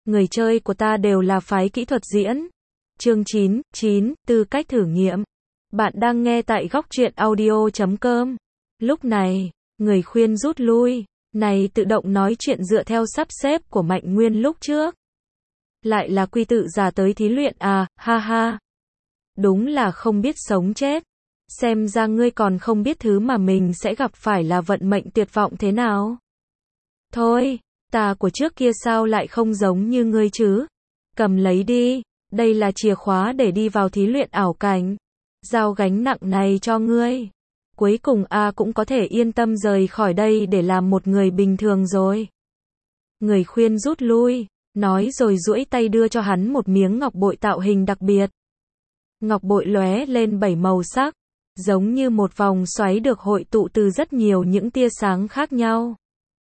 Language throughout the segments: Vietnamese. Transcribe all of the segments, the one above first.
người chơi của ta đều là phái kỹ thuật diễn. Chương 9, tư cách thử nghiệm. Bạn đang nghe tại góc truyện audio.com. Lúc này, người khuyên rút lui, này tự động nói chuyện dựa theo sắp xếp của Mạnh Nguyên lúc trước. Lại là quy tự giả tới thí luyện à, ha ha. Đúng là không biết sống chết. Xem ra ngươi còn không biết thứ mà mình sẽ gặp phải là vận mệnh tuyệt vọng thế nào. Thôi, ta của trước kia sao lại không giống như ngươi chứ? Cầm lấy đi, đây là chìa khóa để đi vào thí luyện ảo cảnh. Giao gánh nặng này cho ngươi. Cuối cùng cũng có thể yên tâm rời khỏi đây để làm một người bình thường rồi. Người khuyên rút lui, nói rồi duỗi tay đưa cho hắn một miếng ngọc bội tạo hình đặc biệt. Ngọc bội lóe lên 7 màu sắc, giống như một vòng xoáy được hội tụ từ rất nhiều những tia sáng khác nhau.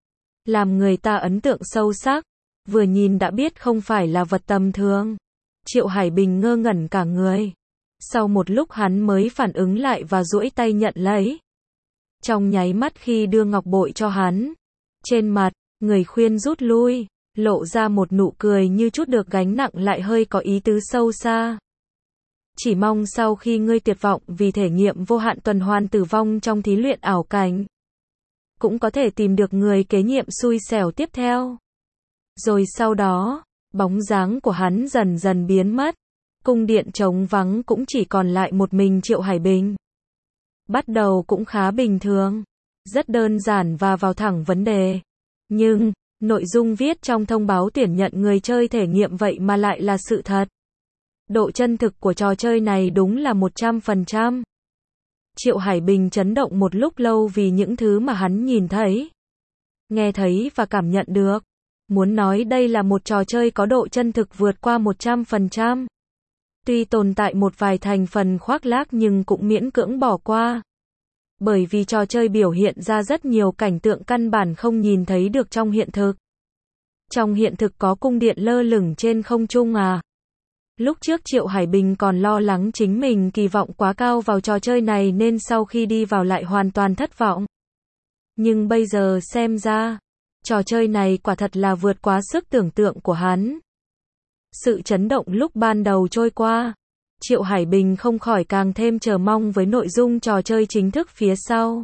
Làm người ta ấn tượng sâu sắc, vừa nhìn đã biết không phải là vật tầm thường. Triệu Hải Bình ngơ ngẩn cả người. Sau một lúc hắn mới phản ứng lại và duỗi tay nhận lấy. Trong nháy mắt khi đưa ngọc bội cho hắn, trên mặt, người khuyên rút lui, lộ ra một nụ cười như chút được gánh nặng lại hơi có ý tứ sâu xa. Chỉ mong sau khi ngươi tuyệt vọng vì thể nghiệm vô hạn tuần hoàn tử vong trong thí luyện ảo cảnh, cũng có thể tìm được người kế nhiệm xui xẻo tiếp theo. Rồi sau đó, bóng dáng của hắn dần dần biến mất. Cung điện trống vắng cũng chỉ còn lại một mình Triệu Hải Bình. Bắt đầu cũng khá bình thường, rất đơn giản và vào thẳng vấn đề. Nhưng, nội dung viết trong thông báo tuyển nhận người chơi thể nghiệm vậy mà lại là sự thật. Độ chân thực của trò chơi này đúng là 100%. Triệu Hải Bình chấn động một lúc lâu vì những thứ mà hắn nhìn thấy, nghe thấy và cảm nhận được. Muốn nói đây là một trò chơi có độ chân thực vượt qua 100%. Tuy tồn tại một vài thành phần khoác lác nhưng cũng miễn cưỡng bỏ qua. Bởi vì trò chơi biểu hiện ra rất nhiều cảnh tượng căn bản không nhìn thấy được trong hiện thực. Trong hiện thực có cung điện lơ lửng trên không trung à. Lúc trước Triệu Hải Bình còn lo lắng chính mình kỳ vọng quá cao vào trò chơi này nên sau khi đi vào lại hoàn toàn thất vọng. Nhưng bây giờ xem ra, trò chơi này quả thật là vượt quá sức tưởng tượng của hắn. Sự chấn động lúc ban đầu trôi qua, Triệu Hải Bình không khỏi càng thêm chờ mong với nội dung trò chơi chính thức phía sau.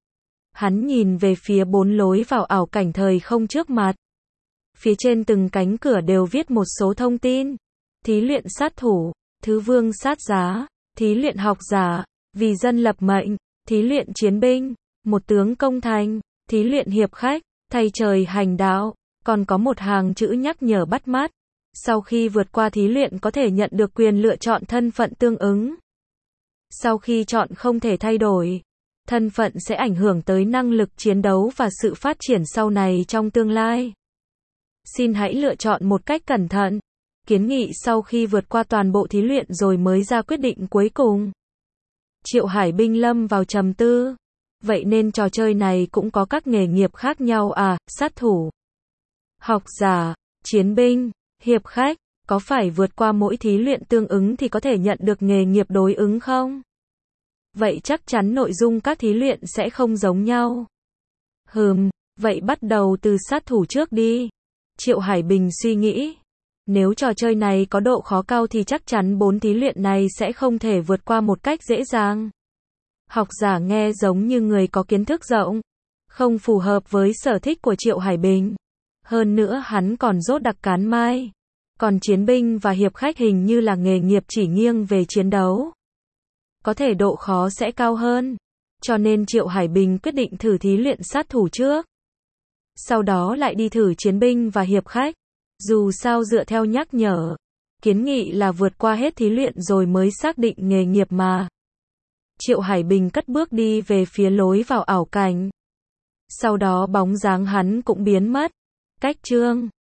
Hắn nhìn về phía 4 lối vào ảo cảnh thời không trước mặt. Phía trên từng cánh cửa đều viết một số thông tin. Thí luyện sát thủ, thứ vương sát giá, thí luyện học giả, vì dân lập mệnh, thí luyện chiến binh, một tướng công thành, thí luyện hiệp khách, thay trời hành đạo, còn có một hàng chữ nhắc nhở bắt mắt. Sau khi vượt qua thí luyện có thể nhận được quyền lựa chọn thân phận tương ứng. Sau khi chọn không thể thay đổi, thân phận sẽ ảnh hưởng tới năng lực chiến đấu và sự phát triển sau này trong tương lai. Xin hãy lựa chọn một cách cẩn thận. Kiến nghị sau khi vượt qua toàn bộ thí luyện rồi mới ra quyết định cuối cùng. Triệu Hải Bình lâm vào trầm tư. Vậy nên trò chơi này cũng có các nghề nghiệp khác nhau à, sát thủ, học giả, chiến binh, hiệp khách, có phải vượt qua mỗi thí luyện tương ứng thì có thể nhận được nghề nghiệp đối ứng không? Vậy chắc chắn nội dung các thí luyện sẽ không giống nhau. Vậy bắt đầu từ sát thủ trước đi. Triệu Hải Bình suy nghĩ. Nếu trò chơi này có độ khó cao thì chắc chắn 4 thí luyện này sẽ không thể vượt qua một cách dễ dàng. Học giả nghe giống như người có kiến thức rộng, không phù hợp với sở thích của Triệu Hải Bình. Hơn nữa hắn còn dốt đặc cán mai. Còn chiến binh và hiệp khách hình như là nghề nghiệp chỉ nghiêng về chiến đấu. Có thể độ khó sẽ cao hơn. Cho nên Triệu Hải Bình quyết định thử thí luyện sát thủ trước. Sau đó lại đi thử chiến binh và hiệp khách. Dù sao dựa theo nhắc nhở, kiến nghị là vượt qua hết thí luyện rồi mới xác định nghề nghiệp mà. Triệu Hải Bình cất bước đi về phía lối vào ảo cảnh. Sau đó bóng dáng hắn cũng biến mất. Cách chương